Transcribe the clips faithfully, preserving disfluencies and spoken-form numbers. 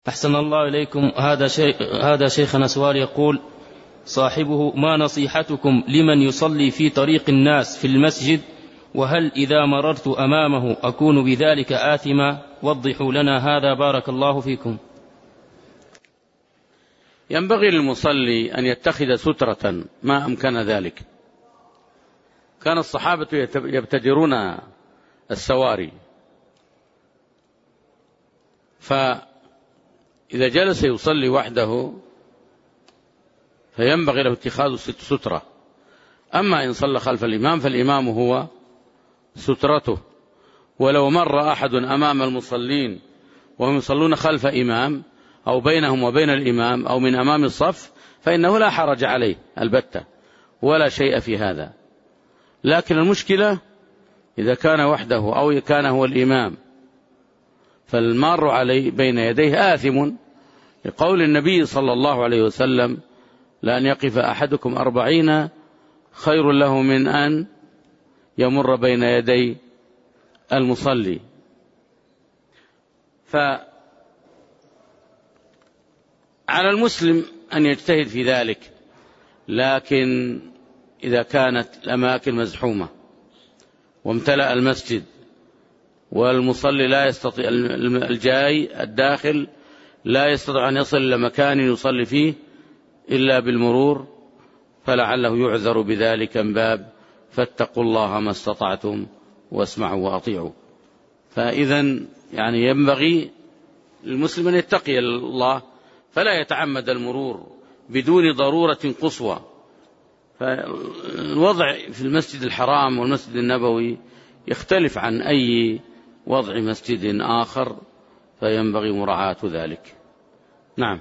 أحسن الله إليكم. هذا شيء هذا شيخنا سؤال يقول صاحبه: ما نصيحتكم لمن يصلي في طريق الناس في المسجد، وهل إذا مررت أمامه أكون بذلك آثما؟ وضحوا لنا هذا بارك الله فيكم. ينبغي للمصلي أن يتخذ سترة ما أمكن ذلك. كان الصحابة يبتدرون السواري، فإذا جلس يصلي وحده فينبغي له اتخاذ سترة. أما إن صلى خلف الإمام فالإمام هو سترته، ولو مر أحد أمام المصلين وهم يصلون خلف إمام أو بينهم وبين الإمام أو من أمام الصف فإنه لا حرج عليه البتة ولا شيء في هذا. لكن المشكلة إذا كان وحده أو كان هو الإمام فالمار عليه بين يديه آثم، لقول النبي صلى الله عليه وسلم: لأن يقف أحدكم أربعين خير له من أن يمر بين يدي المصلي. فعلى المسلم أن يجتهد في ذلك، لكن إذا كانت الأماكن مزحومة وامتلأ المسجد والمصلي لا يستطيع، الجاي الداخل لا يستطيع أن يصل إلى مكان يصلي فيه إلا بالمرور، فلعله يعذر بذلك من باب فاتقوا الله ما استطعتم واسمعوا وأطيعوا. فإذا يعني ينبغي المسلم أن يتقي الله فلا يتعمد المرور بدون ضرورة قصوى. فالوضع في المسجد الحرام والمسجد النبوي يختلف عن أي وضع مسجد آخر، فينبغي مراعاة ذلك. نعم.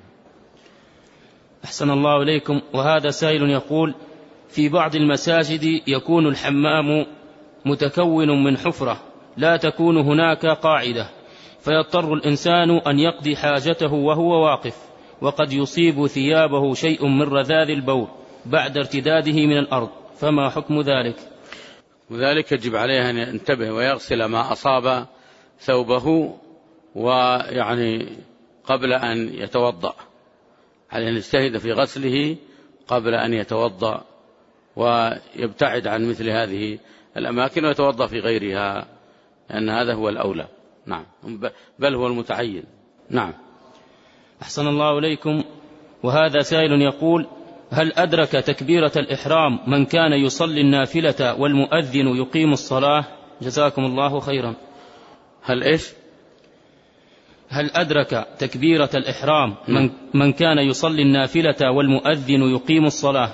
أحسن الله إليكم. وهذا سائل يقول: في بعض المساجد يكون الحمام متكون من حفرة لا تكون هناك قاعدة، فيضطر الإنسان أن يقضي حاجته وهو واقف، وقد يصيب ثيابه شيء من رذاذ البول بعد ارتداده من الأرض، فما حكم ذلك؟ وذلك يجب عليه أن ينتبه ويغسل ما أصاب ثوبه، ويعني قبل أن يتوضأ عليه أن يجتهد في غسله قبل أن يتوضأ، ويبتعد عن مثل هذه الأماكن ويتوضأ في غيرها، لأن هذا هو الأولى. نعم، بل هو المتعين. نعم. أحسن الله إليكم. وهذا سائل يقول: هل أدرك تكبيرة الإحرام من كان يصلي النافلة والمؤذن يقيم الصلاة؟ جزاكم الله خيرا. هل إيش؟ هل أدرك تكبيرة الإحرام من, من كان يصلي النافلة والمؤذن يقيم الصلاة؟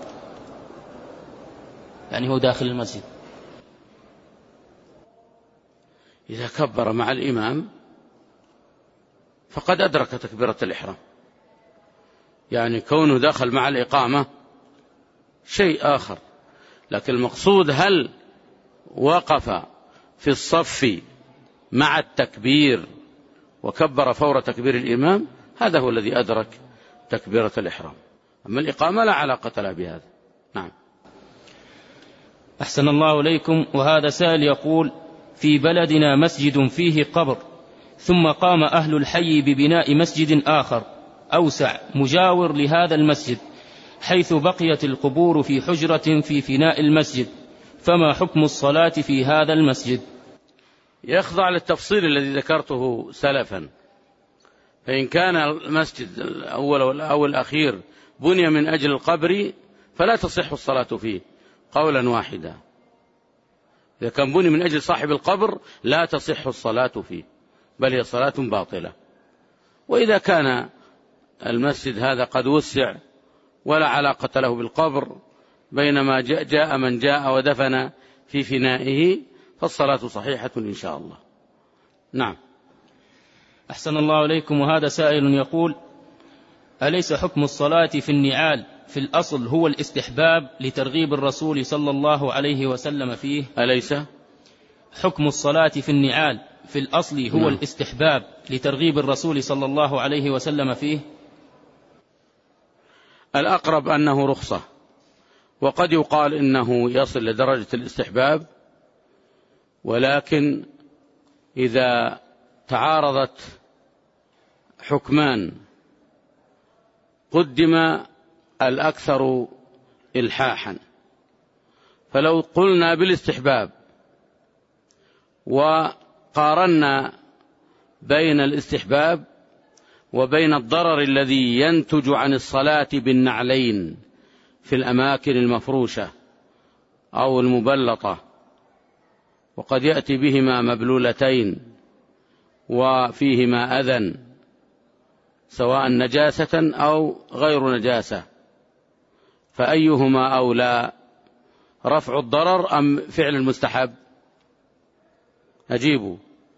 يعني هو داخل المسجد. إذا كبر مع الإمام فقد أدرك تكبيرة الإحرام، يعني كونه دخل مع الإقامة شيء آخر، لكن المقصود هل وقف في الصف مع التكبير وكبر فور تكبير الإمام، هذا هو الذي أدرك تكبيرة الإحرام. أما الإقامة لا علاقة لها بهذا. نعم. أحسن الله إليكم. وهذا سائل يقول: في بلدنا مسجد فيه قبر، ثم قام أهل الحي ببناء مسجد آخر أوسع مجاور لهذا المسجد، حيث بقيت القبور في حجرة في فناء المسجد، فما حكم الصلاة في هذا المسجد؟ يخضع للتفصيل الذي ذكرته سلفا. فإن كان المسجد الأول أو الأخير بني من أجل القبر فلا تصح الصلاة فيه قولا واحدا. إذا كان بني من أجل صاحب القبر لا تصح الصلاة فيه، بل هي صلاة باطلة. وإذا كان المسجد هذا قد وسع ولا علاقة له بالقبر، بينما جاء من جاء ودفن في فنائه، فالصلاة صحيحة إن شاء الله. نعم. أحسن الله إليكم. وهذا سائل يقول: أليس حكم الصلاة في النعال في الأصل هو الاستحباب لترغيب الرسول صلى الله عليه وسلم فيه؟ أليس حكم الصلاة في النعال في الأصل هو نعم. الاستحباب لترغيب الرسول صلى الله عليه وسلم فيه؟ الأقرب أنه رخصة، وقد يقال إنه يصل لدرجة الاستحباب، ولكن إذا تعارضت حكمان، قدم الأكثر إلحاحا. فلو قلنا بالاستحباب وقارنا بين الاستحباب وبين الضرر الذي ينتج عن الصلاة بالنعلين في الأماكن المفروشة أو المبلطة، وقد يأتي بهما مبلولتين وفيهما أذى سواء نجاسة أو غير نجاسة، فأيهما أولى، رفع الضرر أم فعل المستحب؟ أجيبوا.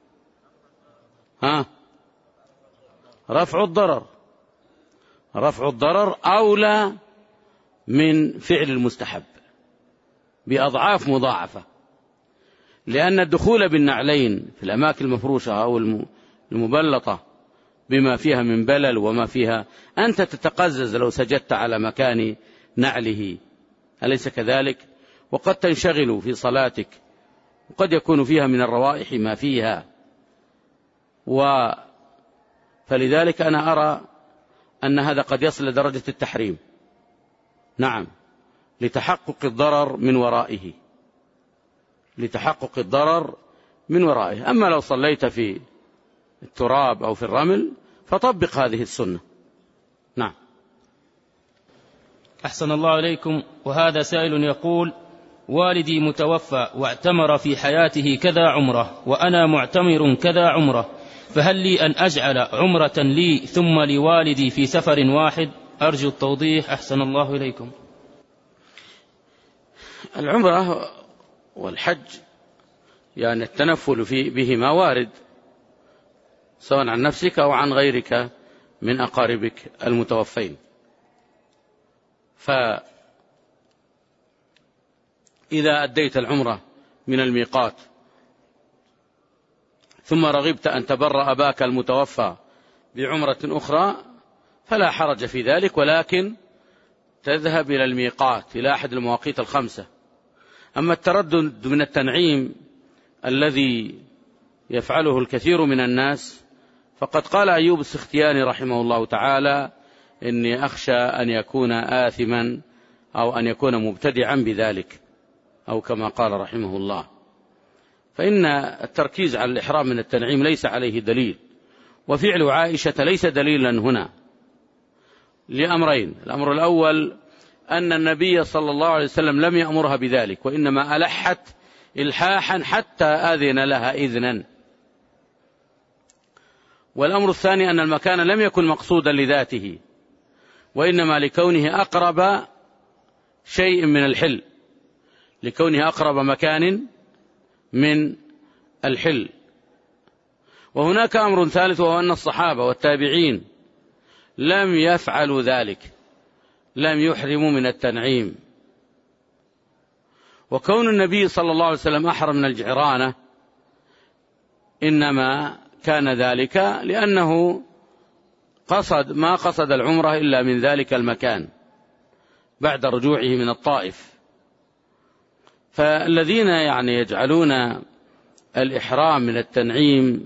ها؟ رفع الضرر. رفع الضرر أولى من فعل المستحب بأضعاف مضاعفة، لأن الدخول بالنعلين في الأماكن المفروشة أو المبلطة بما فيها من بلل وما فيها، أنت تتقزز لو سجدت على مكان نعله، أليس كذلك؟ وقد تنشغل في صلاتك، وقد يكون فيها من الروائح ما فيها، و فلذلك أنا أرى أن هذا قد يصل لدرجة التحريم، نعم، لتحقق الضرر من ورائه، لتحقق الضرر من ورائه. أما لو صليت في التراب أو في الرمل فطبق هذه السنة. نعم. أحسن الله إليكم. وهذا سائل يقول: والدي متوفى واعتمر في حياته كذا عمره، وأنا معتمر كذا عمره، فهل لي أن أجعل عمرة لي ثم لوالدي في سفر واحد؟ أرجو التوضيح أحسن الله إليكم. العمرة والحج يعني التنفل في بهما وارد، سواء عن نفسك أو عن غيرك من أقاربك المتوفين. فإذا أديت العمرة من الميقات ثم رغبت أن تبر أباك المتوفى بعمرة أخرى فلا حرج في ذلك، ولكن تذهب إلى الميقات، إلى أحد المواقيت الخمسة. أما التردد من التنعيم الذي يفعله الكثير من الناس، فقد قال أيوب السختياني رحمه الله تعالى: إني أخشى أن يكون آثما أو أن يكون مبتدعا بذلك، أو كما قال رحمه الله. فإن التركيز على الإحرام من التنعيم ليس عليه دليل، وفعل عائشة ليس دليلا هنا لأمرين: الأمر الأول أن النبي صلى الله عليه وسلم لم يأمرها بذلك، وإنما ألحت إلحاحا حتى آذن لها إذنا. والأمر الثاني أن المكان لم يكن مقصودا لذاته، وإنما لكونه أقرب شيء من الحل، لكونه أقرب مكان من الحل. وهناك أمر ثالث، وهو أن الصحابة والتابعين لم يفعلوا ذلك، لم يحرموا من التنعيم. وكون النبي صلى الله عليه وسلم أحرم من الجعرانة إنما كان ذلك لأنه قصد ما قصد العمرة إلا من ذلك المكان بعد رجوعه من الطائف. فالذين يعني يجعلون الإحرام من التنعيم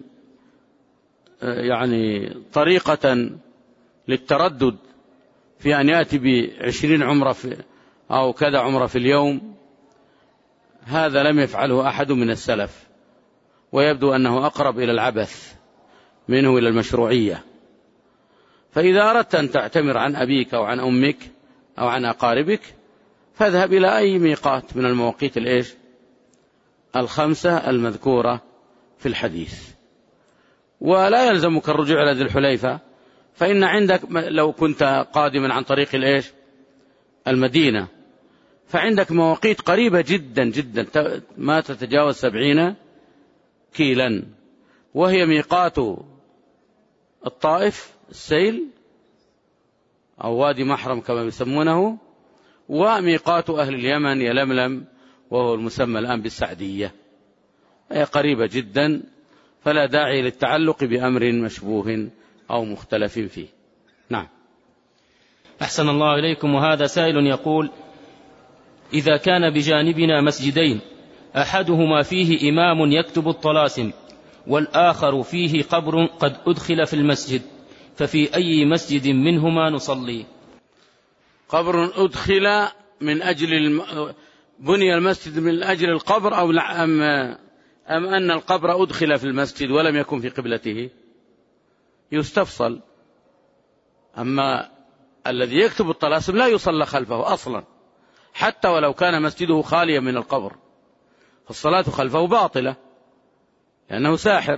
يعني طريقة للتردد في أن يأتي بعشرين عمرة في أو كذا عمرة في اليوم، هذا لم يفعله أحد من السلف، ويبدو أنه أقرب إلى العبث منه إلى المشروعية. فإذا أردت أن تعتمر عن أبيك أو عن أمك أو عن أقاربك فاذهب إلى أي ميقات من المواقيت الإيش الخمسة المذكورة في الحديث، ولا يلزمك الرجوع إلى ذي الحليفة، فإن عندك لو كنت قادما عن طريق الإيش المدينة فعندك مواقيت قريبة جدا جدا ما تتجاوز سبعين كيلا، وهي ميقات الطائف السيل أو وادي محرم كما يسمونه، وميقات أهل اليمن يلملم وهو المسمى الآن بالسعدية، هي قريبة جدا، فلا داعي للتعلق بأمر مشبوه أو مختلف فيه. نعم. أحسن الله إليكم. وهذا سائل يقول: إذا كان بجانبنا مسجدين أحدهما فيه إمام يكتب الطلاسم والآخر فيه قبر قد أدخل في المسجد، ففي أي مسجد منهما نصلي؟ قبر أدخل من أجل الم... بني المسجد من أجل القبر أو لا، أم... أم أن القبر أدخل في المسجد ولم يكن في قبلته؟ يستفصل. أما الذي يكتب الطلاسم لا يصلى خلفه أصلا، حتى ولو كان مسجده خاليا من القبر، فالصلاة خلفه باطلة لأنه ساحر،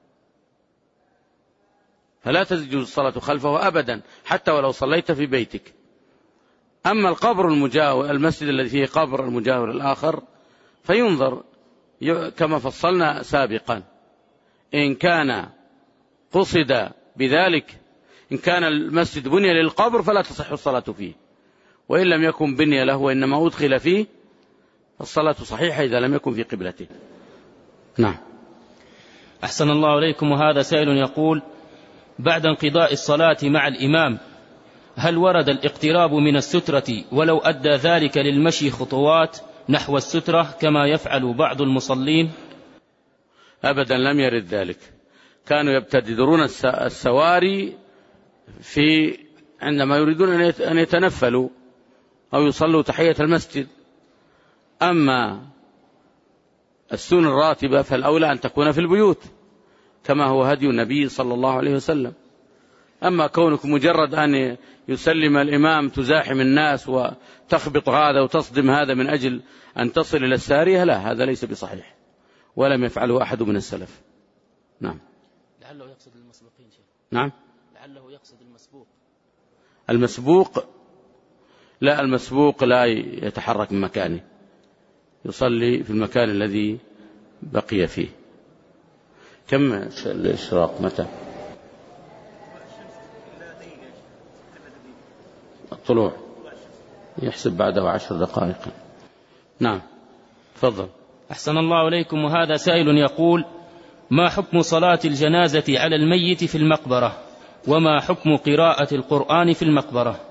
فلا تجوز الصلاة خلفه أبدا حتى ولو صليت في بيتك. أما القبر المجاور، المسجد الذي فيه قبر المجاور الآخر، فينظر كما فصلنا سابقا، إن كان قصد بذلك، إن كان المسجد بني للقبر فلا تصح الصلاة فيه، وإن لم يكن بني له وإنما أدخل فيه الصلاة صحيحة إذا لم يكن في قبلته. نعم. أحسن الله إليكم. وهذا سائل يقول: بعد انقضاء الصلاة مع الإمام هل ورد الاقتراب من السترة ولو أدى ذلك للمشي خطوات نحو السترة كما يفعل بعض المصلين؟ أبدا لم يرد ذلك. كانوا يبتدرون السواري في عندما يريدون أن يتنفلوا أو يصلوا تحية المسجد. أما السنن الراتبة فالأولى أن تكون في البيوت كما هو هدي النبي صلى الله عليه وسلم. أما كونك مجرد أن يسلم الإمام تزاحم الناس وتخبط هذا وتصدم هذا من أجل أن تصل إلى السارية، لا، هذا ليس بصحيح ولم يفعله أحد من السلف. نعم. لعله يقصد المسبوقين شيء. نعم. لعله يقصد المسبوق. المسبوق لا، المسبوق لا يتحرك من مكانه، يصلي في المكان الذي بقي فيه. كم الإشراق متى؟ الطلوع يحسب بعده عشر دقائق. نعم تفضل. أحسن الله إليكم. وهذا سائل يقول: ما حكم صلاة الجنازة على الميت في المقبرة؟ وما حكم قراءة القرآن في المقبرة؟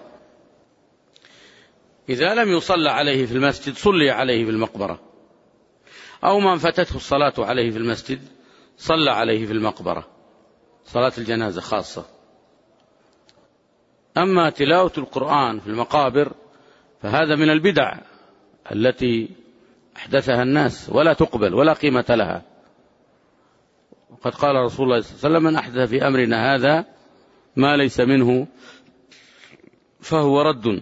إذا لم يصلى عليه في المسجد صلي عليه في المقبرة، أو من فتته الصلاة عليه في المسجد صلى عليه في المقبرة، صلاة الجنازة خاصة. أما تلاوة القرآن في المقابر فهذا من البدع التي أحدثها الناس ولا تقبل ولا قيمة لها. وقد قال رسول الله صلى الله عليه وسلم: من أحدث في أمرنا هذا ما ليس منه فهو رد.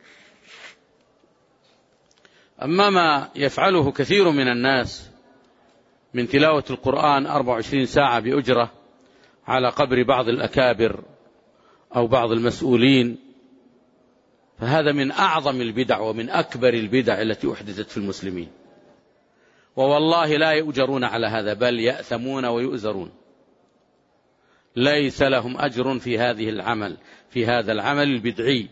أما ما يفعله كثير من الناس من تلاوة القرآن أربع وعشرين ساعة بأجرة على قبر بعض الأكابر أو بعض المسؤولين، فهذا من أعظم البدع ومن أكبر البدع التي أحدثت في المسلمين، ووالله لا يؤجرون على هذا بل يأثمون ويؤزرون، ليس لهم أجر في هذه العمل في هذا العمل البدعي،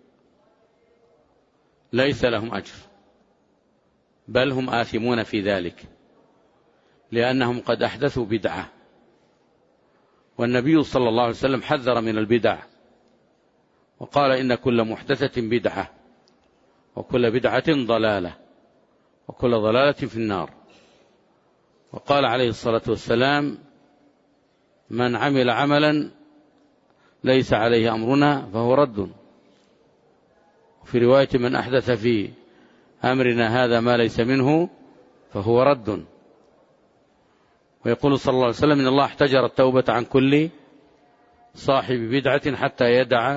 ليس لهم أجر، بل هم آثمون في ذلك لأنهم قد أحدثوا بدعة. والنبي صلى الله عليه وسلم حذر من البدع وقال: إن كل محدثة بدعة وكل بدعة ضلالة وكل ضلالة في النار. وقال عليه الصلاة والسلام: من عمل عملا ليس عليه أمرنا فهو رد. وفي رواية: من أحدث في أمرنا هذا ما ليس منه فهو رد. ويقول صلى الله عليه وسلم: إن الله احتجر التوبة عن كل صاحب بدعة حتى يدع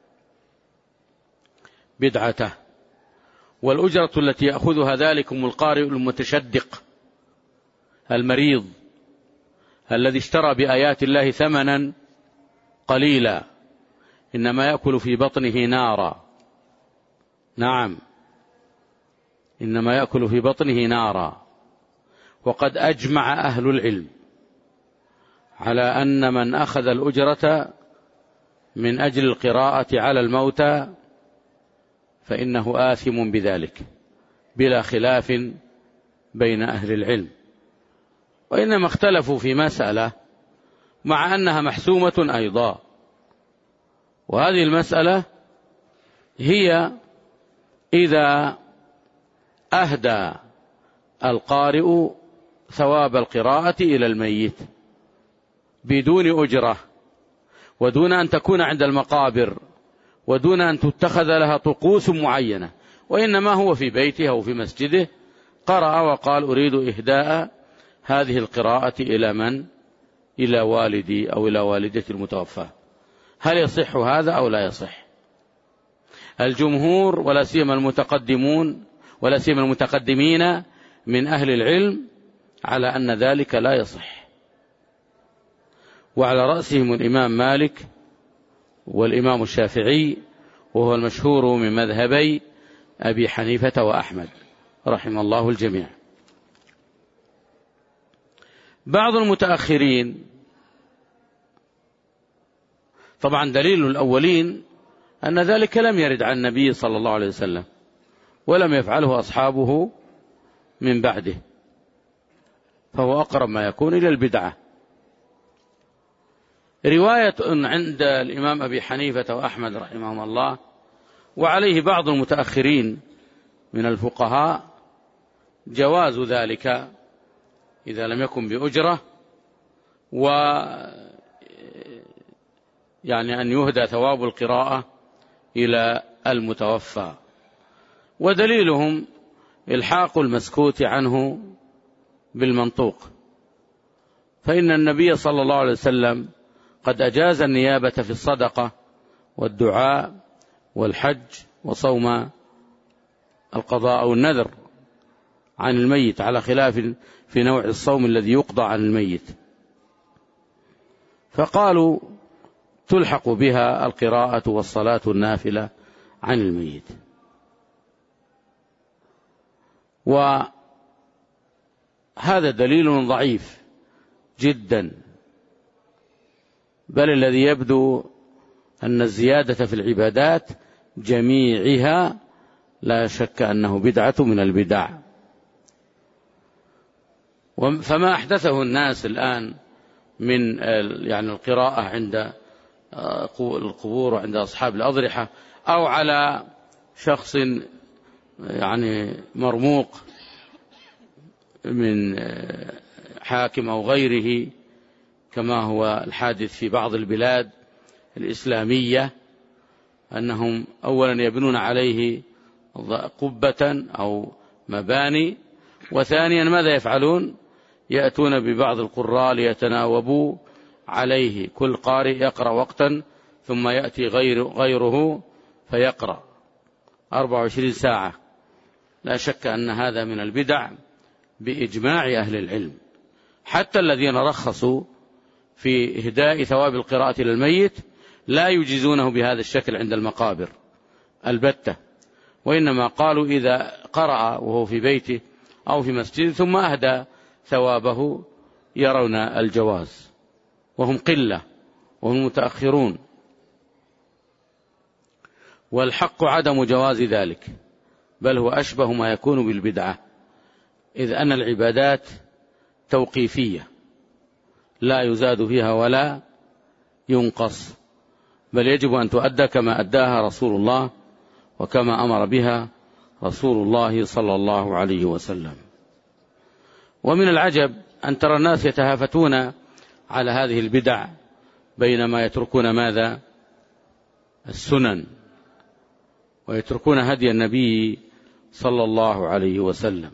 بدعته. والأجرة التي يأخذها ذلكم القارئ المتشدق المريض الذي اشترى بآيات الله ثمنا قليلا إنما يأكل في بطنه نارا. نعم، إنما يأكل في بطنه نارا. وقد أجمع أهل العلم على أن من أخذ الأجرة من أجل القراءة على الموتى فإنه آثم بذلك بلا خلاف بين أهل العلم. وإنما اختلفوا في مسألة مع أنها محسومة أيضا، وهذه المسألة هي إذا أهدى القارئ ثواب القراءة إلى الميت بدون أجرة ودون أن تكون عند المقابر، ودون أن تتخذ لها طقوس معينة، وإنما هو في بيته أو في مسجده قرأ وقال أريد إهداء هذه القراءة إلى من؟ إلى والدي أو إلى والدتي المتوفاة. هل يصح هذا أو لا يصح؟ الجمهور ولا سيما المتقدمون ولا سيما المتقدمين من أهل العلم على أن ذلك لا يصح، وعلى رأسهم الإمام مالك والإمام الشافعي، وهو المشهور من مذهبي أبي حنيفة وأحمد رحم الله الجميع. بعض المتأخرين، طبعا دليل الأولين أن ذلك لم يرد عن النبي صلى الله عليه وسلم، ولم يفعله أصحابه من بعده، فهو أقرب ما يكون إلى البدعة. رواية عند الإمام أبي حنيفة وأحمد رحمهم الله، وعليه بعض المتأخرين من الفقهاء، جواز ذلك إذا لم يكن بأجرة، و يعني أن يهدى ثواب القراءة إلى المتوفى. ودليلهم الحاق المسكوت عنه بالمنطوق، فإن النبي صلى الله عليه وسلم قد أجاز النيابة في الصدقة والدعاء والحج وصوم القضاء أو النذر عن الميت، على خلاف في نوع الصوم الذي يقضى عن الميت، فقالوا تلحق بها القراءة والصلاة النافلة عن الميت. وهذا دليل ضعيف جدا، بل الذي يبدو أن الزيادة في العبادات جميعها لا شك أنه بدعة من البدع. فما أحدثه الناس الآن من يعني القراءة عند القبور وعند أصحاب الأضرحة، أو على شخص يعني مرموق من حاكم أو غيره، كما هو الحادث في بعض البلاد الإسلامية، أنهم أولا يبنون عليه قبة أو مباني، وثانيا ماذا يفعلون؟ يأتون ببعض القراء ليتناوبوا عليه، كل قارئ يقرأ وقتا ثم يأتي غير غيره فيقرأ أربع وعشرين ساعة. لا شك أن هذا من البدع بإجماع أهل العلم، حتى الذين رخصوا في إهداء ثواب القراءة للميت لا يجيزونه بهذا الشكل عند المقابر البتة، وإنما قالوا إذا قرأ وهو في بيته أو في مسجد ثم أهدى ثوابه يرون الجواز، وهم قلة وهم متأخرون. والحق عدم جواز ذلك، بل هو أشبه ما يكون بالبدعة، إذ أن العبادات توقيفية لا يزاد فيها ولا ينقص، بل يجب أن تؤدى كما أداها رسول الله وكما أمر بها رسول الله صلى الله عليه وسلم. ومن العجب أن ترى الناس يتهافتون على هذه البدع بينما يتركون ماذا؟ السنن، ويتركون هدي النبي صلى الله عليه وسلم.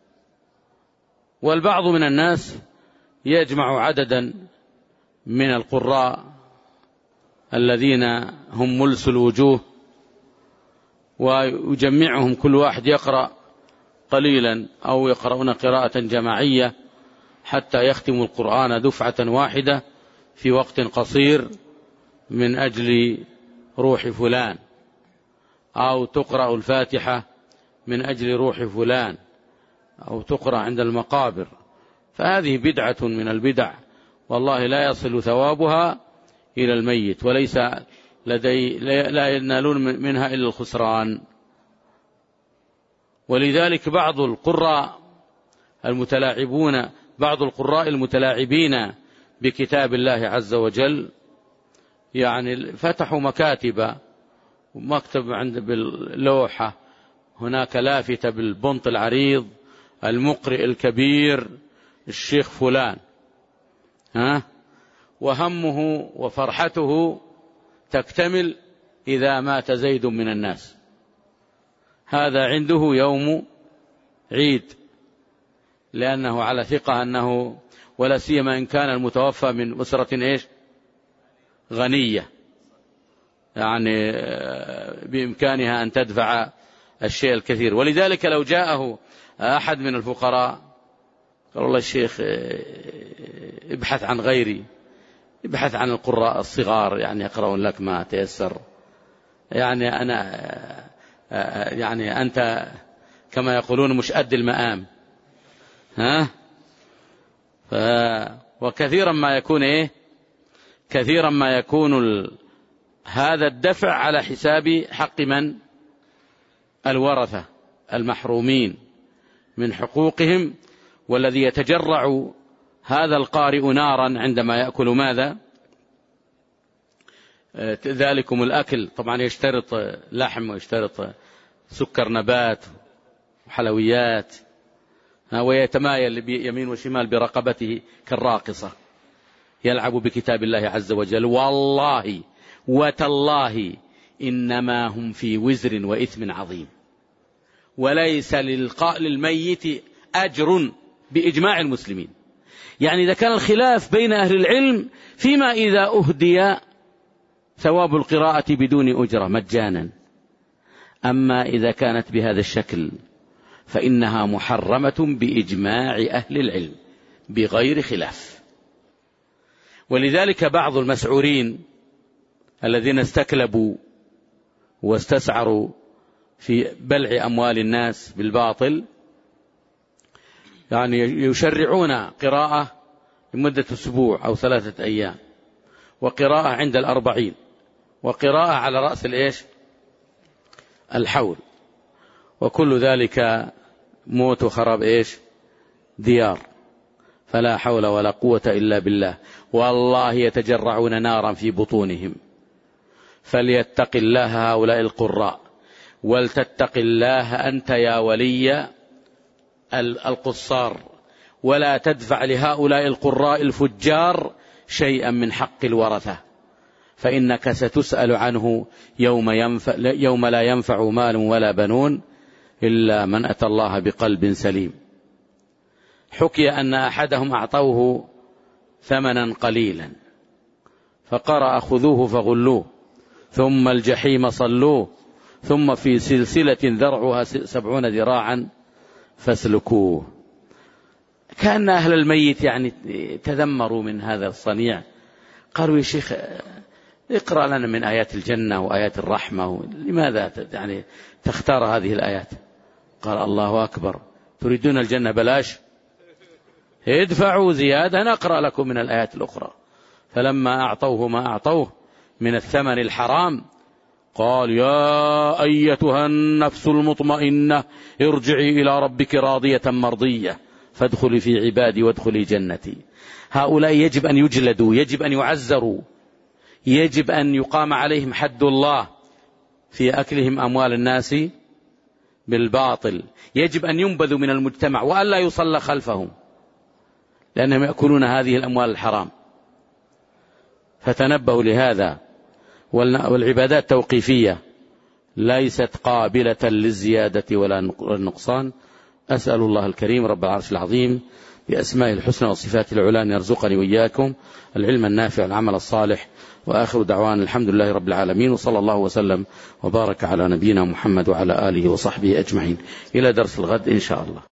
والبعض من الناس يجمع عددا من القراء الذين هم ملس الوجوه، ويجمعهم كل واحد يقرأ قليلا أو يقرؤون قراءة جماعية حتى يختموا القرآن دفعة واحدة في وقت قصير من أجل روح فلان، أو تقرأ الفاتحة من أجل روح فلان، أو تقرأ عند المقابر. فهذه بدعة من البدع، والله لا يصل ثوابها إلى الميت، وليس لدي لا ينالون منها إلا الخسران. ولذلك بعض القراء المتلاعبون بعض القراء المتلاعبين بكتاب الله عز وجل، يعني فتحوا مكاتب، ومكتب عند باللوحة هناك لافتة بالبنط العريض المقرئ الكبير الشيخ فلان، ها، وهمه وفرحته تكتمل إذا مات زيد من الناس. هذا عنده يوم عيد، لأنه على ثقة أنه، ولا سيما إن كان المتوفى من أسرة إيش غنية، يعني بإمكانها أن تدفع الشيء الكثير. ولذلك لو جاءه أحد من الفقراء قال والله الشيخ ابحث عن غيري، ابحث عن القراء الصغار يعني يقرؤون لك ما تيسر، يعني أنا يعني أنت كما يقولون مش قد المقام، ها؟ ف... وكثيرا ما يكون إيه كثيرا ما يكون ال... هذا الدفع على حساب حق من؟ الورثة المحرومين من حقوقهم. والذي يتجرع هذا القارئ نارا عندما يأكل ماذا؟ ذلكم الأكل، طبعا يشترط لحم ويشترط سكر نبات وحلويات، ويتمايل يمين وشمال برقبته كالراقصة، يلعب بكتاب الله عز وجل. والله وتالله إنما هم في وزر وإثم عظيم، وليس للميت أجر بإجماع المسلمين. يعني إذا كان الخلاف بين أهل العلم فيما إذا أهدي ثواب القراءة بدون أجرة مجانا، أما إذا كانت بهذا الشكل فإنها محرمة بإجماع أهل العلم بغير خلاف. ولذلك بعض المسعورين الذين استكلبوا واستسعروا في بلع أموال الناس بالباطل يعني يشرعون قراءة لمدة أسبوع أو ثلاثة أيام، وقراءة عند الأربعين، وقراءة على رأس الإيش الحول، وكل ذلك موت وخراب إيش ديار، فلا حول ولا قوة إلا بالله. والله يتجرعون نارا في بطونهم. فليتق الله هؤلاء القراء، ولتتق الله أنت يا ولي القصار، ولا تدفع لهؤلاء القراء الفجار شيئا من حق الورثة، فإنك ستسأل عنه يوم, ينفع يوم لا ينفع مال ولا بنون إلا من أتى الله بقلب سليم. حكي أن أحدهم أعطوه ثمنا قليلا فقرأ خذوه فغلوه ثم الجحيم صلوه ثم في سلسلة ذرعها سبعون ذراعا فاسلكوه. كأن أهل الميت يعني تذمروا من هذا الصنيع، قالوا يا شيخ اقرأ لنا من آيات الجنة وآيات الرحمة، لماذا يعني تختار هذه الآيات؟ قال الله أكبر، تريدون الجنة بلاش؟ ادفعوا زيادة نقرأ لكم من الآيات الأخرى. فلما أعطوه ما أعطوه من الثمن الحرام قال يا أيتها النفس المطمئنة ارجعي إلى ربك راضية مرضية فادخلي في عبادي وادخلي جنتي. هؤلاء يجب أن يجلدوا، يجب أن يعزروا، يجب أن يقام عليهم حد الله في أكلهم أموال الناس بالباطل، يجب أن ينبذوا من المجتمع وألا يصلى خلفهم لأنهم يأكلون هذه الأموال الحرام. فتنبهوا لهذا. والعبادات توقيفية ليست قابلة للزيادة ولا النقصان. أسأل الله الكريم رب العرش العظيم بأسماء الحسنى وصفات العلى أن يرزقني وإياكم العلم النافع والعمل الصالح. وآخر دعوان الحمد لله رب العالمين، وصلى الله وسلم وبارك على نبينا محمد وعلى آله وصحبه أجمعين. إلى درس الغد إن شاء الله.